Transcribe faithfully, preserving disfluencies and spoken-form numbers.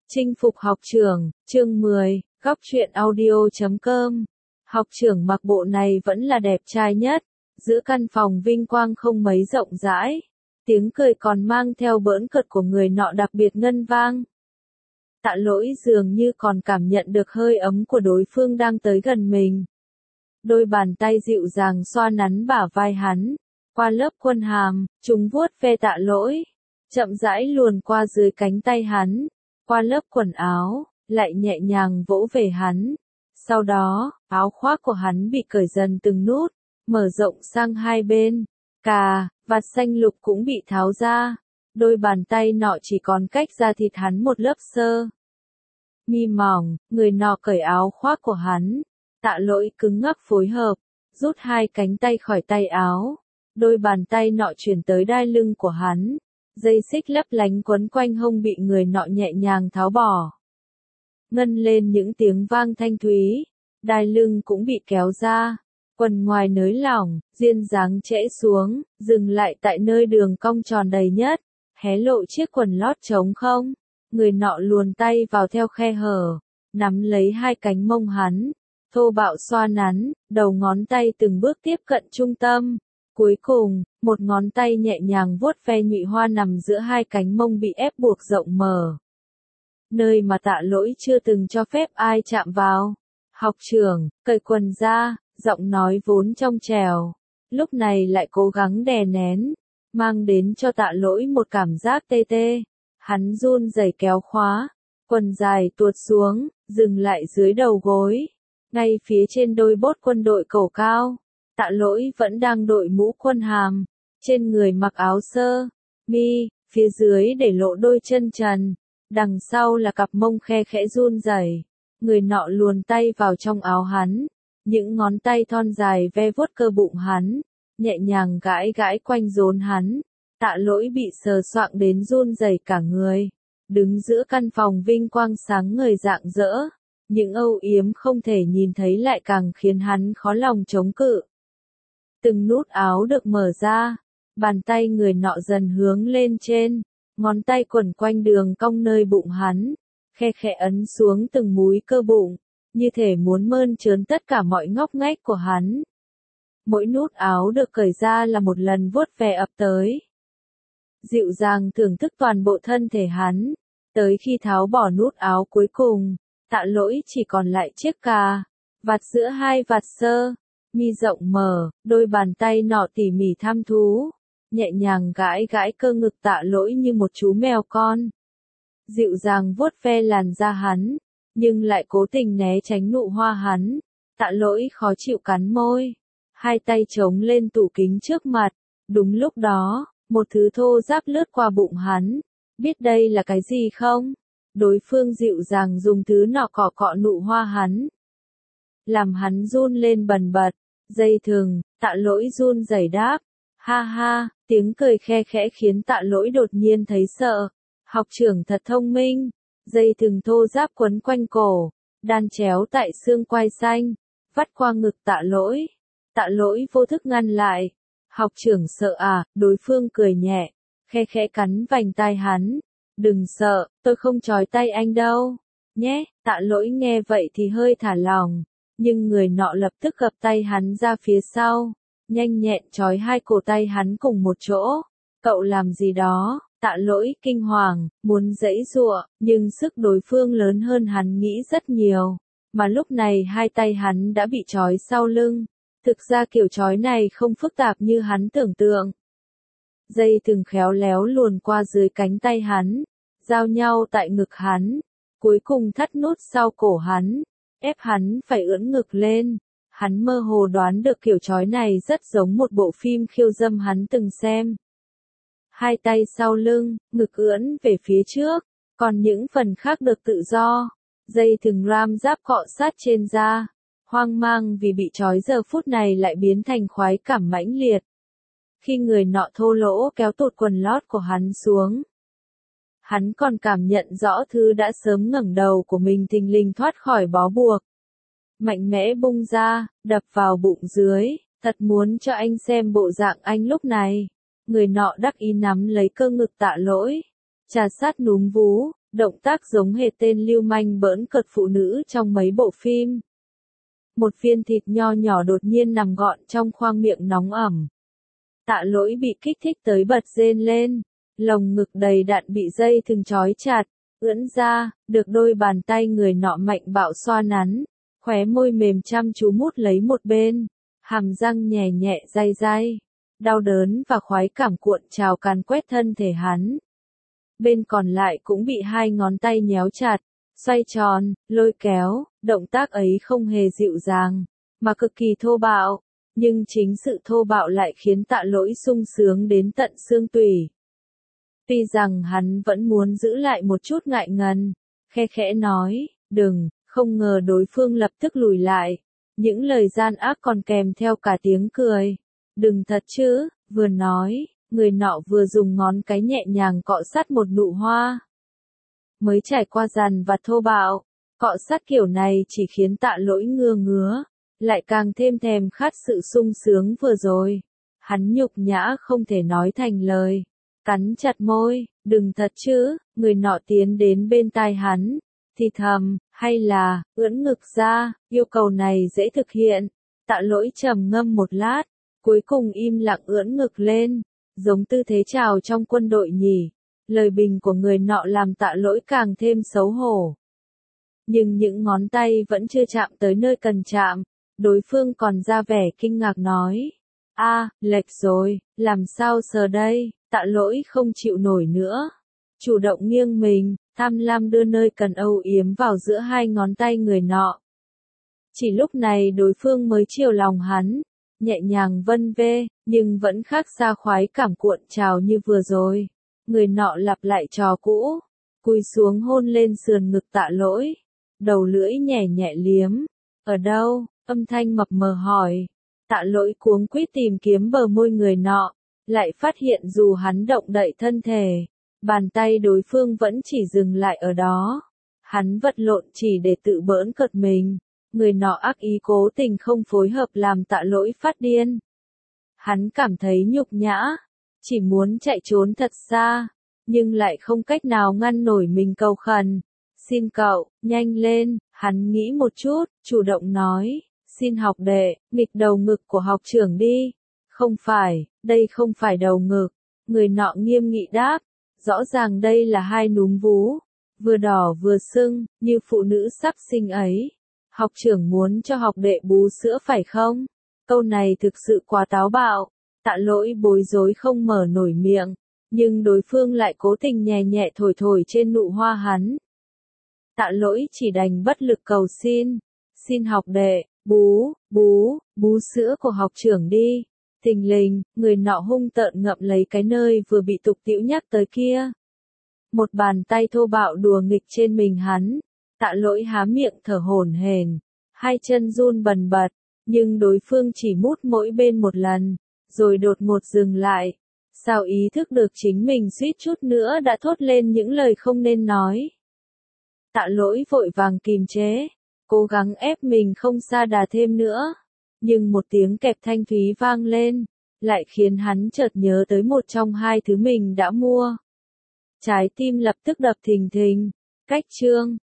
Chinh phục học trưởng, chương mười, góc truyện audio chấm com. Học trưởng mặc bộ này vẫn là đẹp trai nhất, giữa căn phòng vinh quang không mấy rộng rãi. Tiếng cười còn mang theo bỡn cợt của người nọ đặc biệt ngân vang. Tạ Lỗi dường như còn cảm nhận được hơi ấm của đối phương đang tới gần mình. Đôi bàn tay dịu dàng xoa nắn bả vai hắn, qua lớp quân hàm, chúng vuốt ve Tạ Lỗi, chậm rãi luồn qua dưới cánh tay hắn, qua lớp quần áo, lại nhẹ nhàng vỗ về hắn. Sau đó, áo khoác của hắn bị cởi dần từng nút, mở rộng sang hai bên. Cà, vạt xanh lục cũng bị tháo ra. Đôi bàn tay nọ chỉ còn cách da thịt hắn một lớp sơ mi mỏng, người nọ cởi áo khoác của hắn. Tạ Lỗi cứng ngắc phối hợp, rút hai cánh tay khỏi tay áo. Đôi bàn tay nọ chuyển tới đai lưng của hắn. Dây xích lấp lánh quấn quanh hông bị người nọ nhẹ nhàng tháo bỏ. Ngân lên những tiếng vang thanh thúy, đai lưng cũng bị kéo ra, quần ngoài nới lỏng, duyên dáng trễ xuống, dừng lại tại nơi đường cong tròn đầy nhất, hé lộ chiếc quần lót trống không. Người nọ luồn tay vào theo khe hở, nắm lấy hai cánh mông hắn, thô bạo xoa nắn, đầu ngón tay từng bước tiếp cận trung tâm. Cuối cùng, một ngón tay nhẹ nhàng vuốt ve nhụy hoa nằm giữa hai cánh mông bị ép buộc rộng mở. Nơi mà Tạ Lỗi chưa từng cho phép ai chạm vào. Học trưởng, cởi quần ra, giọng nói vốn trong trèo, lúc này lại cố gắng đè nén, mang đến cho Tạ Lỗi một cảm giác tê tê. Hắn run rẩy kéo khóa, quần dài tuột xuống, dừng lại dưới đầu gối, ngay phía trên đôi bốt quân đội cổ cao. Tạ Lỗi vẫn đang đội mũ quân hàm, trên người mặc áo sơ mi, phía dưới để lộ đôi chân trần, đằng sau là cặp mông khe khẽ run rẩy. Người nọ luồn tay vào trong áo hắn, những ngón tay thon dài ve vuốt cơ bụng hắn, nhẹ nhàng gãi gãi quanh rốn hắn. Tạ Lỗi bị sờ soạng đến run rẩy cả người, đứng giữa căn phòng vinh quang sáng ngời rạng rỡ, những âu yếm không thể nhìn thấy lại càng khiến hắn khó lòng chống cự. Từng nút áo được mở ra, bàn tay người nọ dần hướng lên trên, ngón tay quẩn quanh đường cong nơi bụng hắn, khe khẽ ấn xuống từng múi cơ bụng, như thể muốn mơn trớn tất cả mọi ngóc ngách của hắn. Mỗi nút áo được cởi ra là một lần vuốt ve ập tới, dịu dàng thưởng thức toàn bộ thân thể hắn, tới khi tháo bỏ nút áo cuối cùng, Tạ Lỗi chỉ còn lại chiếc cà vạt giữa hai vạt sơ mi rộng mở. Đôi bàn tay nọ tỉ mỉ thăm thú, nhẹ nhàng gãi gãi cơ ngực Tạ Lỗi như một chú mèo con, dịu dàng vuốt ve làn da hắn, nhưng lại cố tình né tránh nụ hoa hắn. Tạ Lỗi khó chịu cắn môi, hai tay chống lên tủ kính trước mặt. Đúng lúc đó, một thứ thô ráp lướt qua bụng hắn. Biết đây là cái gì không? Đối phương dịu dàng dùng thứ nọ cọ cọ nụ hoa hắn, làm hắn run lên bần bật. Dây thừng. Tạ Lỗi run rẩy đáp. Ha ha, tiếng cười khe khẽ khiến Tạ Lỗi đột nhiên thấy sợ. Học trưởng thật thông minh. Dây thừng thô ráp quấn quanh cổ, đan chéo tại xương quai xanh, vắt qua ngực Tạ Lỗi. Tạ Lỗi vô thức ngăn lại. Học trưởng sợ à? Đối phương cười nhẹ, khe khẽ cắn vành tai hắn. Đừng sợ, tôi không trói tay anh đâu, nhé. Tạ Lỗi nghe vậy thì hơi thả lỏng, nhưng người nọ lập tức gập tay hắn ra phía sau, nhanh nhẹn trói hai cổ tay hắn cùng một chỗ. Cậu làm gì đó? Tạ Lỗi kinh hoàng, muốn giãy giụa, nhưng sức đối phương lớn hơn hắn nghĩ rất nhiều, mà lúc này hai tay hắn đã bị trói sau lưng. Thực ra kiểu trói này không phức tạp như hắn tưởng tượng. Dây thừng khéo léo luồn qua dưới cánh tay hắn, giao nhau tại ngực hắn, cuối cùng thắt nút sau cổ hắn, ép hắn phải ưỡn ngực lên. Hắn mơ hồ đoán được kiểu trói này rất giống một bộ phim khiêu dâm hắn từng xem. Hai tay sau lưng, ngực ưỡn về phía trước, còn những phần khác được tự do. Dây thừng ram giáp cọ sát trên da. Hoang mang vì bị trói giờ phút này lại biến thành khoái cảm mãnh liệt. Khi người nọ thô lỗ kéo tụt quần lót của hắn xuống, hắn còn cảm nhận rõ thứ đã sớm ngẩng đầu của mình thình lình thoát khỏi bó buộc. Mạnh mẽ bung ra, đập vào bụng dưới, thật muốn cho anh xem bộ dạng anh lúc này. Người nọ đắc ý nắm lấy cơ ngực Tạ Lỗi, trà sát núm vú, động tác giống hệt tên lưu manh bỡn cợt phụ nữ trong mấy bộ phim. Một viên thịt nho nhỏ đột nhiên nằm gọn trong khoang miệng nóng ẩm. Tạ Lỗi bị kích thích tới bật rên lên, lồng ngực đầy đặn bị dây thừng trói chặt, ưỡn ra, được đôi bàn tay người nọ mạnh bạo xoa nắn, khóe môi mềm chăm chú mút lấy một bên, hàm răng nhẹ nhẹ day day, đau đớn và khoái cảm cuộn trào càn quét thân thể hắn. Bên còn lại cũng bị hai ngón tay nhéo chặt, xoay tròn, lôi kéo, động tác ấy không hề dịu dàng, mà cực kỳ thô bạo, nhưng chính sự thô bạo lại khiến Tạ Lỗi sung sướng đến tận xương tủy. Tuy rằng hắn vẫn muốn giữ lại một chút ngại ngần, khe khẽ nói, đừng, không ngờ đối phương lập tức lùi lại, những lời gian ác còn kèm theo cả tiếng cười. Đừng thật chứ, vừa nói, người nọ vừa dùng ngón cái nhẹ nhàng cọ sát một nụ hoa. Mới trải qua dằn và thô bạo, cọ sát kiểu này chỉ khiến Tạ Lỗi ngưa ngứa, lại càng thêm thèm khát sự sung sướng vừa rồi. Hắn nhục nhã không thể nói thành lời, cắn chặt môi, đừng thật chứ, người nọ tiến đến bên tai hắn, thì thầm, hay là, ưỡn ngực ra, yêu cầu này dễ thực hiện. Tạ Lỗi trầm ngâm một lát, cuối cùng im lặng ưỡn ngực lên, giống tư thế chào trong quân đội nhỉ. Lời bình của người nọ làm Tạ Lỗi càng thêm xấu hổ. Nhưng những ngón tay vẫn chưa chạm tới nơi cần chạm, đối phương còn ra vẻ kinh ngạc nói. A, lệch rồi, làm sao sờ đây? Tạ Lỗi không chịu nổi nữa. Chủ động nghiêng mình, tham lam đưa nơi cần âu yếm vào giữa hai ngón tay người nọ. Chỉ lúc này đối phương mới chiều lòng hắn, nhẹ nhàng vân vê, nhưng vẫn khác xa khoái cảm cuộn trào như vừa rồi. Người nọ lặp lại trò cũ, cúi xuống hôn lên sườn ngực Tạ Lỗi, đầu lưỡi nhẹ nhẹ liếm. Ở đâu? Âm thanh mập mờ hỏi. Tạ Lỗi cuống quýt tìm kiếm bờ môi người nọ, lại phát hiện dù hắn động đậy thân thể, bàn tay đối phương vẫn chỉ dừng lại ở đó. Hắn vật lộn chỉ để tự bỡn cợt mình, người nọ ác ý cố tình không phối hợp làm Tạ Lỗi phát điên. Hắn cảm thấy nhục nhã, chỉ muốn chạy trốn thật xa, nhưng lại không cách nào ngăn nổi mình cầu khẩn. Xin cậu, nhanh lên, hắn nghĩ một chút, chủ động nói, xin học đệ, nghịch đầu ngực của học trưởng đi. Không phải, đây không phải đầu ngực, người nọ nghiêm nghị đáp, rõ ràng đây là hai núm vú, vừa đỏ vừa sưng, như phụ nữ sắp sinh ấy. Học trưởng muốn cho học đệ bú sữa phải không? Câu này thực sự quá táo bạo. Tạ Lỗi bối rối không mở nổi miệng, nhưng đối phương lại cố tình nhẹ nhẹ thổi thổi trên nụ hoa hắn. Tạ Lỗi chỉ đành bất lực cầu xin, xin học đệ, bú, bú, bú sữa của học trưởng đi. Thình lình, người nọ hung tợn ngậm lấy cái nơi vừa bị tục tĩu nhắc tới kia. Một bàn tay thô bạo đùa nghịch trên mình hắn, Tạ Lỗi há miệng thở hổn hển, hai chân run bần bật, nhưng đối phương chỉ mút mỗi bên một lần, rồi đột ngột dừng lại. Sao ý thức được chính mình suýt chút nữa đã thốt lên những lời không nên nói. Tạ Lỗi vội vàng kìm chế, cố gắng ép mình không sa đà thêm nữa. Nhưng một tiếng kẹp thanh thúy vang lên, lại khiến hắn chợt nhớ tới một trong hai thứ mình đã mua. Trái tim lập tức đập thình thình. Cách chương